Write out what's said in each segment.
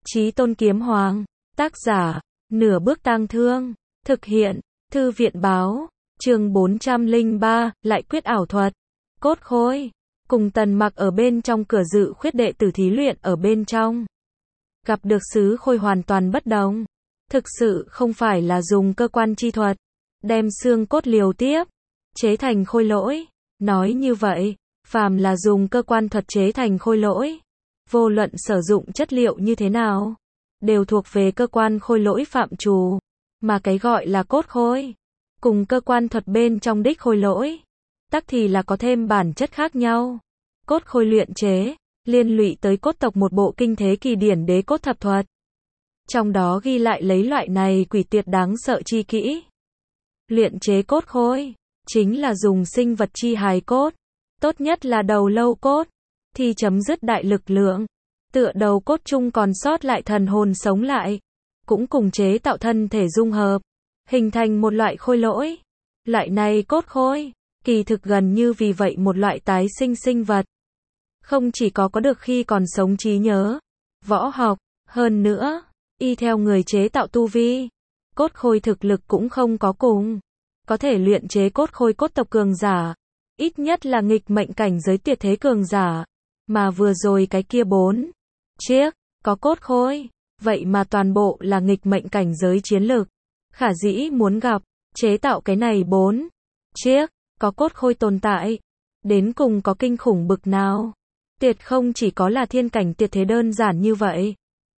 Chí Tôn Kiếm Hoàng, tác giả, Nửa Bước Tang Thương, thực hiện, Thư viện báo, chương 403, lại quyết ảo thuật, cốt khôi, cùng Tần Mặc ở bên trong cửa dự khuyết đệ tử thí luyện ở bên trong. Gặp được sứ khôi hoàn toàn bất đồng, thực sự không phải là dùng cơ quan chi thuật, đem xương cốt liều tiếp, chế thành khôi lỗi, nói như vậy, phàm là dùng cơ quan thuật chế thành khôi lỗi, vô luận sử dụng chất liệu như thế nào, đều thuộc về cơ quan khôi lỗi phạm trù, mà cái gọi là cốt khôi, cùng cơ quan thuật bên trong đích khôi lỗi, tắc thì là có thêm bản chất khác nhau. Cốt khôi luyện chế, liên lụy tới cốt tộc một bộ kinh thế kỳ điển đế cốt thập thuật. Trong đó ghi lại lấy loại này quỷ tuyệt đáng sợ chi kỹ. Luyện chế cốt khôi, chính là dùng sinh vật chi hài cốt, tốt nhất là đầu lâu cốt, thì chấm dứt đại lực lượng. Tựa đầu cốt chung còn sót lại thần hồn sống lại, cũng cùng chế tạo thân thể dung hợp, hình thành một loại khôi lỗi. Loại này cốt khôi, kỳ thực gần như vì vậy một loại tái sinh sinh vật. Không chỉ có được khi còn sống trí nhớ, võ học, hơn nữa, y theo người chế tạo tu vi, cốt khôi thực lực cũng không có cùng. Có thể luyện chế cốt khôi cốt tộc cường giả, ít nhất là nghịch mệnh cảnh giới tuyệt thế cường giả, mà vừa rồi cái kia 4 chiếc, có cốt khôi, vậy mà toàn bộ là nghịch mệnh cảnh giới chiến lực. Khả dĩ muốn gặp, chế tạo cái này 4 chiếc, có cốt khôi tồn tại, đến cùng có kinh khủng bực nào. Tuyệt không chỉ có là thiên cảnh tuyệt thế đơn giản như vậy.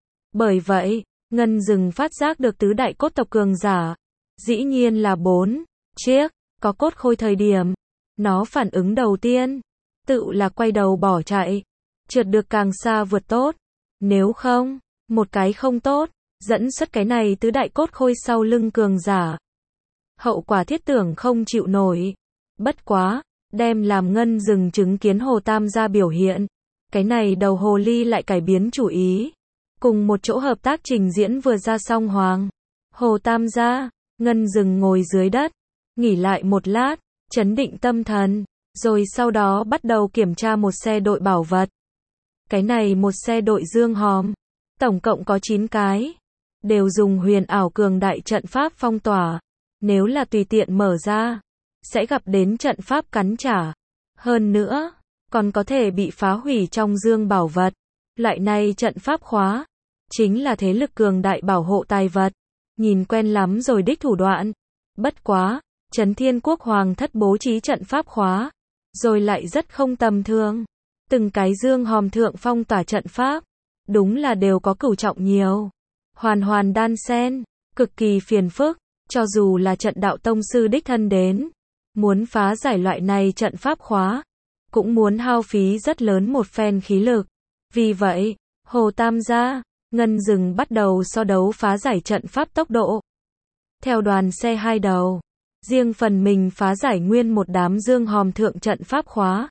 Bởi vậy, Ngân Dừng phát giác được tứ đại cốt tộc cường giả, dĩ nhiên là 4 chiếc, có cốt khôi thời điểm. Nó phản ứng đầu tiên, tự là quay đầu bỏ chạy, trượt được càng xa vượt tốt. Nếu không, một cái không tốt, dẫn xuất cái này tứ đại cốt khôi sau lưng cường giả. Hậu quả thiết tưởng không chịu nổi. Bất quá, đem làm Ngân Dừng chứng kiến Hồ Tam gia biểu hiện. Cái này đầu hồ ly lại cải biến chủ ý. Cùng một chỗ hợp tác trình diễn vừa ra xong Hoàng. Hồ Tam gia, Ngân Dừng ngồi dưới đất, nghỉ lại một lát, chấn định tâm thần, rồi sau đó bắt đầu kiểm tra một xe đội bảo vật. Cái này một xe đội dương hòm, tổng cộng có 9 cái, đều dùng huyền ảo cường đại trận pháp phong tỏa. Nếu là tùy tiện mở ra, sẽ gặp đến trận pháp cắn trả. Hơn nữa, còn có thể bị phá hủy trong dương bảo vật. Loại này trận pháp khóa, chính là thế lực cường đại bảo hộ tài vật. Nhìn quen lắm rồi đích thủ đoạn. Bất quá, Trấn Thiên Quốc Hoàng thất bố trí trận pháp khóa, rồi lại rất không tầm thường. Từng cái dương hòm thượng phong tỏa trận pháp, đúng là đều có cửu trọng nhiều. Hoàn hoàn đan xen, cực kỳ phiền phức, cho dù là trận đạo tông sư đích thân đến. Muốn phá giải loại này trận pháp khóa, cũng muốn hao phí rất lớn một phen khí lực. Vì vậy, Hồ Tam gia, Ngân Dừng bắt đầu so đấu phá giải trận pháp tốc độ. Theo đoàn xe hai đầu, riêng phần mình phá giải nguyên một đám dương hòm thượng trận pháp khóa.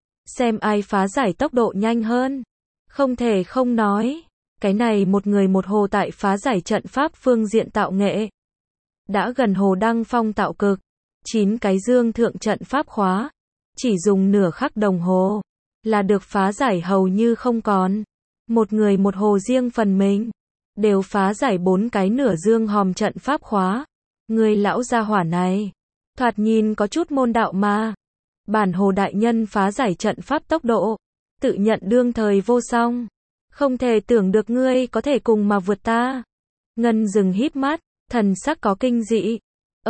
Xem ai phá giải tốc độ nhanh hơn. Không thể không nói, cái này một người một hồ tại phá giải trận pháp phương diện tạo nghệ. Đã gần hồ đăng phong tạo cực, 9 cái dương thượng trận pháp khóa, chỉ dùng nửa khắc đồng hồ, là được phá giải hầu như không còn. Một người một hồ riêng phần mình, đều phá giải 4 cái nửa dương hòm trận pháp khóa. Người lão gia hỏa này, thoạt nhìn có chút môn đạo mà. Bản Hồ đại nhân phá giải trận pháp tốc độ, tự nhận đương thời vô song. Không thể tưởng được ngươi có thể cùng mà vượt ta. Ngân Dừng híp mắt, thần sắc có kinh dị.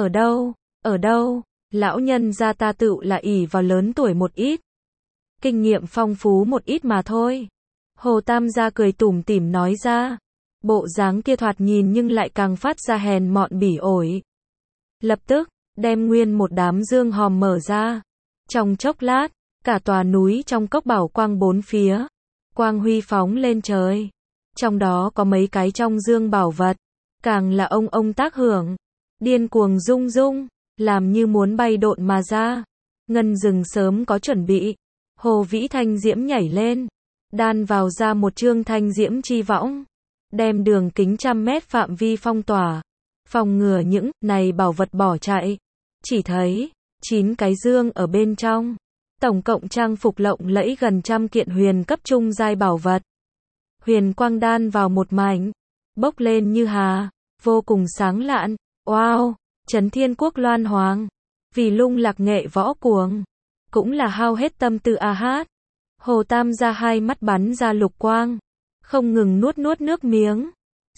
Ở đâu, lão nhân gia ta tự là ỷ vào lớn tuổi một ít. Kinh nghiệm phong phú một ít mà thôi. Hồ Tam gia cười tủm tỉm nói ra. Bộ dáng kia thoạt nhìn nhưng lại càng phát ra hèn mọn bỉ ổi. Lập tức, đem nguyên một đám dương hòm mở ra. Trong chốc lát, cả tòa núi trong cốc bảo quang bốn phía. Quang huy phóng lên trời. Trong đó có mấy cái trong dương bảo vật. Càng là ông tác hưởng. Điên cuồng rung rung, làm như muốn bay độn mà ra. Ngân Dừng sớm có chuẩn bị. Hồ vĩ thanh diễm nhảy lên. Đan vào ra một chương thanh diễm chi võng. Đem đường kính 100 mét phạm vi phong tỏa. Phòng ngừa những này bảo vật bỏ chạy. Chỉ thấy 9 cái dương ở bên trong, tổng cộng trang phục lộng lẫy gần 100 kiện huyền cấp trung giai bảo vật. huyền quang đan vào một mảnh, bốc lên như hà, vô cùng sáng lạn. Wow, Trấn Thiên Quốc Loan Hoàng, vì lung lạc nghệ võ cuồng, cũng là hao hết tâm tư a hát. Hồ Tam gia hai mắt bắn ra lục quang, không ngừng nuốt nước miếng.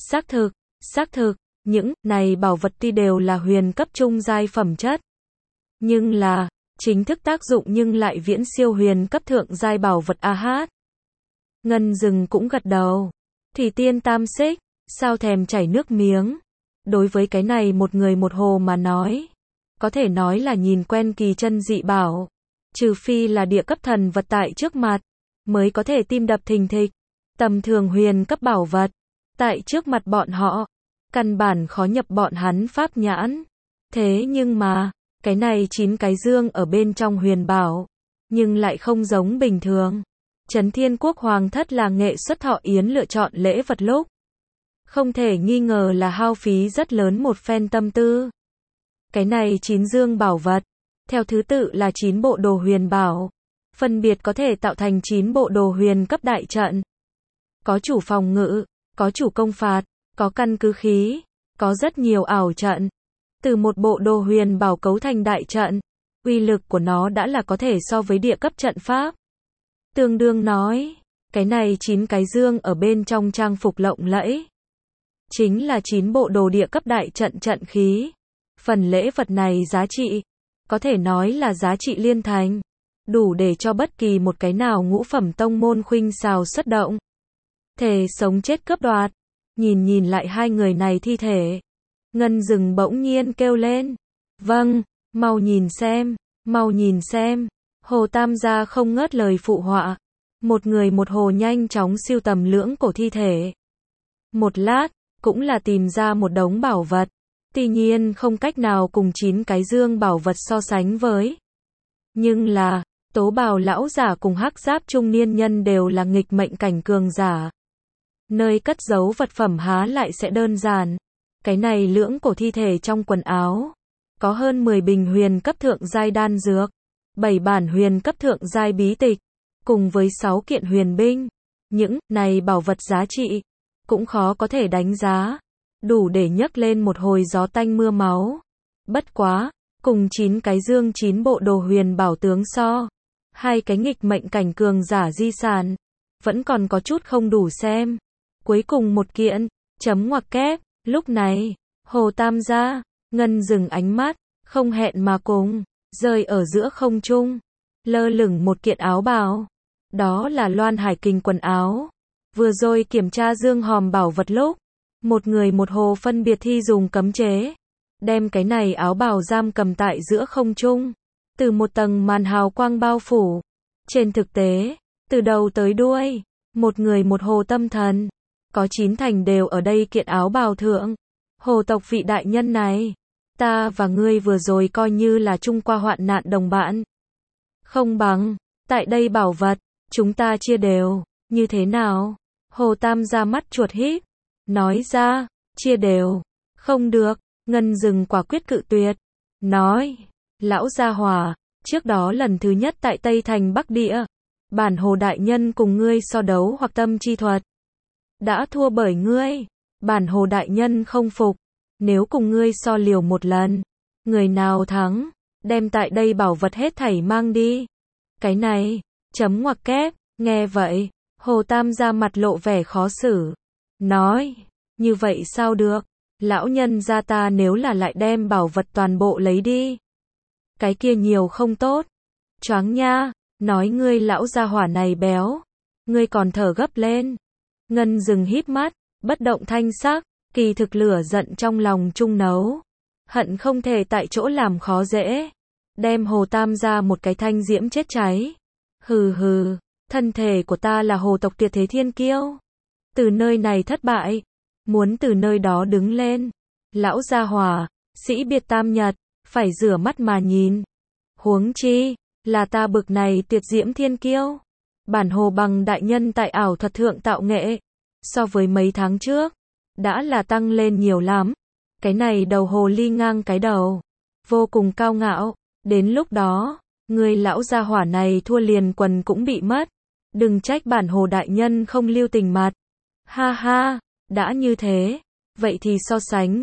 Xác thực, những này bảo vật tuy đều là huyền cấp trung giai phẩm chất, nhưng là chính thức tác dụng nhưng lại viễn siêu huyền cấp thượng giai bảo vật a hát. Ngân Dừng cũng gật đầu. Thủy Tiên Tam Xích, sao thèm chảy nước miếng. Đối với cái này một người một hồ mà nói, có thể nói là nhìn quen kỳ chân dị bảo, trừ phi là địa cấp thần vật tại trước mặt, mới có thể tim đập thình thịch. Tầm thường huyền cấp bảo vật, tại trước mặt bọn họ, căn bản khó nhập bọn hắn pháp nhãn. Thế nhưng mà, cái này 9 cái dương ở bên trong huyền bảo, nhưng lại không giống bình thường. Trấn Thiên Quốc Hoàng thất là nghệ xuất Thọ Yến lựa chọn lễ vật lúc, không thể nghi ngờ là hao phí rất lớn một phen tâm tư. Cái này 9 dương bảo vật, theo thứ tự là 9 bộ đồ huyền bảo, phân biệt có thể tạo thành 9 bộ đồ huyền cấp đại trận. Có chủ phòng ngự, có chủ công phạt, có căn cứ khí, có rất nhiều ảo trận. Từ một bộ đồ huyền bảo cấu thành đại trận, uy lực của nó đã là có thể so với địa cấp trận pháp. Tương đương nói, cái này 9 cái dương ở bên trong trang phục lộng lẫy, chính là 9 bộ đồ địa cấp đại trận trận khí. Phần lễ vật này giá trị, có thể nói là giá trị liên thành, đủ để cho bất kỳ một cái nào ngũ phẩm tông môn khuynh xào xuất động. Thề sống chết cướp đoạt. Nhìn lại hai người này thi thể, Ngân Dừng bỗng nhiên kêu lên. Vâng, mau nhìn xem. Hồ Tam gia không ngớt lời phụ họa. Một người một hồ nhanh chóng siêu tầm lưỡng cổ thi thể. Một lát, cũng là tìm ra một đống bảo vật. Tuy nhiên không cách nào cùng 9 cái dương bảo vật so sánh với. Nhưng là, Tố Bào lão giả cùng hắc giáp trung niên nhân đều là nghịch mệnh cảnh cường giả. Nơi cất giấu vật phẩm há lại sẽ đơn giản. Cái này lưỡng cổ thi thể trong quần áo, có hơn 10 bình huyền cấp thượng giai đan dược, 7 bản huyền cấp thượng giai bí tịch, cùng với 6 kiện huyền binh. Những này bảo vật giá trị, cũng khó có thể đánh giá, đủ để nhấc lên một hồi gió tanh mưa máu. Bất quá, cùng 9 cái dương 9 bộ đồ huyền bảo tướng so, hai cái nghịch mệnh cảnh cường giả di sản, vẫn còn có chút không đủ xem. Cuối cùng một kiện, chấm ngoặc kép. Lúc này, Hồ Tam gia, Ngân Dừng ánh mắt, không hẹn mà cùng, rơi ở giữa không trung, lơ lửng một kiện áo bào. Đó là Loan Hải Kình quần áo. Vừa rồi kiểm tra dương hòm bảo vật lúc, một người một hồ phân biệt thi dùng cấm chế, đem cái này áo bào giam cầm tại giữa không trung, từ một tầng màn hào quang bao phủ. Trên thực tế, từ đầu tới đuôi, một người một hồ tâm thần, có 9 thành đều ở đây kiện áo bào thượng. Hồ tộc vị đại nhân này, ta và ngươi vừa rồi coi như là chung qua hoạn nạn đồng bạn. Không bằng, tại đây bảo vật, chúng ta chia đều, như thế nào? Hồ Tam ra mắt chuột híp, nói ra, chia đều, không được. Ngân Dừng quả quyết cự tuyệt, nói, lão gia hỏa, trước đó lần thứ nhất tại Tây Thành Bắc Địa, bản Hồ đại nhân cùng ngươi so đấu hoặc tâm chi thuật, đã thua bởi ngươi. Bản Hồ đại nhân không phục, nếu cùng ngươi so liều một lần, người nào thắng, đem tại đây bảo vật hết thảy mang đi. Cái này, chấm ngoặc kép. Nghe vậy, Hồ Tam ra mặt lộ vẻ khó xử, nói, như vậy sao được? Lão nhân gia ta nếu là lại đem bảo vật toàn bộ lấy đi, cái kia nhiều không tốt. Choáng nha, nói ngươi lão gia hỏa này béo, ngươi còn thở gấp lên. Ngân Dừng híp mắt, bất động thanh sắc, kỳ thực lửa giận trong lòng trung nấu, hận không thể tại chỗ làm khó dễ, đem Hồ Tam ra một cái thanh diễm chết cháy. Hừ hừ, thân thể của ta là hồ tộc tuyệt thế thiên kiêu, từ nơi này thất bại, muốn từ nơi đó đứng lên. Lão gia hỏa, sĩ biệt tam nhật, phải rửa mắt mà nhìn. Huống chi, là ta bực này tuyệt diễm thiên kiêu. Bản Hồ bằng đại nhân tại ảo thuật thượng tạo nghệ, so với mấy tháng trước, đã là tăng lên nhiều lắm. Cái này đầu hồ ly ngang cái đầu, vô cùng cao ngạo. Đến lúc đó, người lão gia hỏa này thua liền quần cũng bị mất. Đừng trách bản Hồ đại nhân không lưu tình mặt. Ha ha, đã như thế, vậy thì so sánh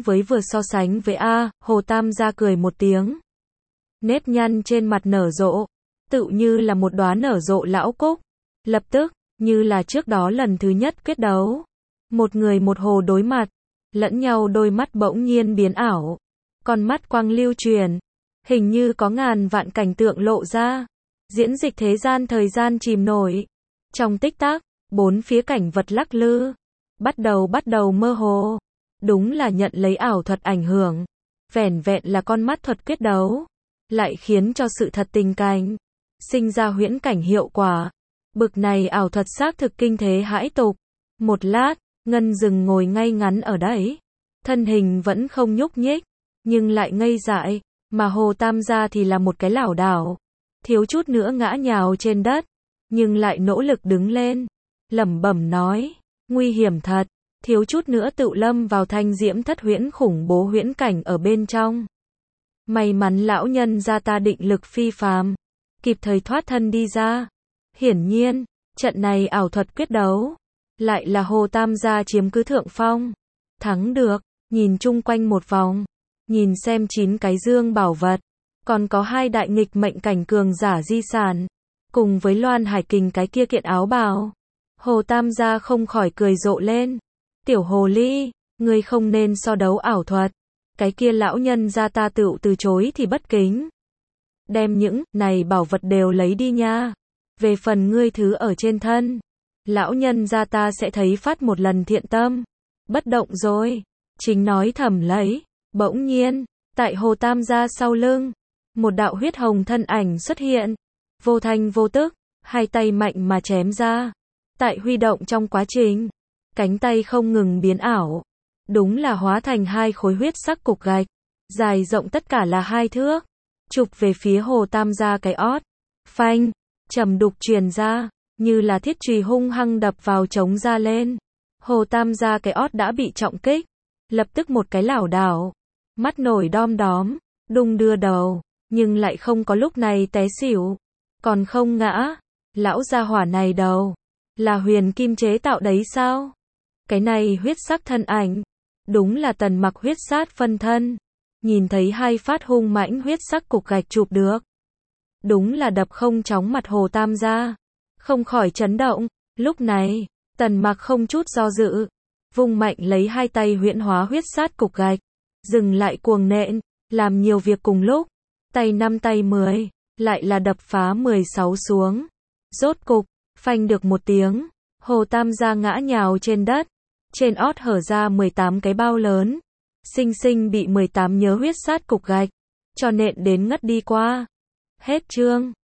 với A, Hồ Tam gia cười một tiếng. Nếp nhăn trên mặt nở rộ, tựu như là một đóa nở rộ lão cúc. Lập tức, như là trước đó lần thứ nhất quyết đấu. Một người một hồ đối mặt, lẫn nhau đôi mắt bỗng nhiên biến ảo. Con mắt quang lưu truyền, hình như có ngàn vạn cảnh tượng lộ ra. Diễn dịch thế gian thời gian chìm nổi. Trong tích tắc, bốn phía cảnh vật lắc lư. Bắt đầu mơ hồ. Đúng là nhận lấy ảo thuật ảnh hưởng. Vẻn vẹn là con mắt thuật quyết đấu. Lại khiến cho sự thật tình cảnh. Sinh ra huyễn cảnh hiệu quả. Bực này ảo thuật xác thực kinh thế hãi tục. Một lát, Ngân dừng ngồi ngay ngắn ở đấy. Thân hình vẫn không nhúc nhích. Nhưng lại ngây dại. Mà Hồ Tam gia thì là một cái lảo đảo. Thiếu chút nữa ngã nhào trên đất. Nhưng lại nỗ lực đứng lên. Lẩm bẩm nói. Nguy hiểm thật. Thiếu chút nữa tự lâm vào thanh diễm thất huyễn khủng bố huyễn cảnh ở bên trong. May mắn lão nhân gia ta định lực phi phàm. Kịp thời thoát thân đi ra. Hiển nhiên, trận này ảo thuật quyết đấu. Lại là Hồ Tam gia chiếm cứ thượng phong. Thắng được, nhìn chung quanh một vòng. Nhìn xem 9 cái dương bảo vật. Còn có 2 đại nghịch mệnh cảnh cường giả di sản. Cùng với Loan Hải Kình cái kia kiện áo bào. Hồ Tam gia không khỏi cười rộ lên. Tiểu hồ ly, ngươi không nên so đấu ảo thuật. Cái kia lão nhân gia ta tựu từ chối thì bất kính. Đem những này bảo vật đều lấy đi nha. Về phần ngươi thứ ở trên thân, lão nhân gia ta sẽ thấy phát một lần thiện tâm. Bất động rồi. Chính nói thầm lấy. Bỗng nhiên, tại Hồ Tam gia sau lưng, một đạo huyết hồng thân ảnh xuất hiện. Vô thanh vô tức, hai tay mạnh mà chém ra. Tại huy động trong quá trình, cánh tay không ngừng biến ảo. Đúng là hóa thành 2 khối huyết sắc cục gạch. Dài rộng tất cả là 2 thước. Chụp về phía Hồ Tam gia cái ót. Phanh, trầm đục truyền ra, như là thiết chùy hung hăng đập vào trống ra lên. Hồ Tam gia cái ót đã bị trọng kích. Lập tức một cái lảo đảo. Mắt nổi đom đóm, đung đưa đầu. Nhưng lại không có lúc này té xỉu. Còn không ngã. Lão gia hỏa này đầu. Là huyền kim chế tạo đấy sao? Cái này huyết sắc thân ảnh. Đúng là Tần Mặc huyết sát phân thân. Nhìn thấy 2 phát hung mãnh huyết sắc cục gạch chụp được. Đúng là đập không chóng mặt Hồ Tam gia. Không khỏi chấn động. Lúc này, Tần Mặc không chút do dự. Vung mạnh lấy 2 tay huyễn hóa huyết sát cục gạch. Dừng lại cuồng nện. Làm nhiều việc cùng lúc. Tay 5 tay 10. Lại là đập phá 16 xuống. Rốt cục, phanh được một tiếng. Hồ Tam gia ngã nhào trên đất. Trên ót hở ra 18 cái bao lớn. Sinh sinh bị 18 nhớ huyết sát cục gạch. Cho nện đến ngất đi qua. Hết chương.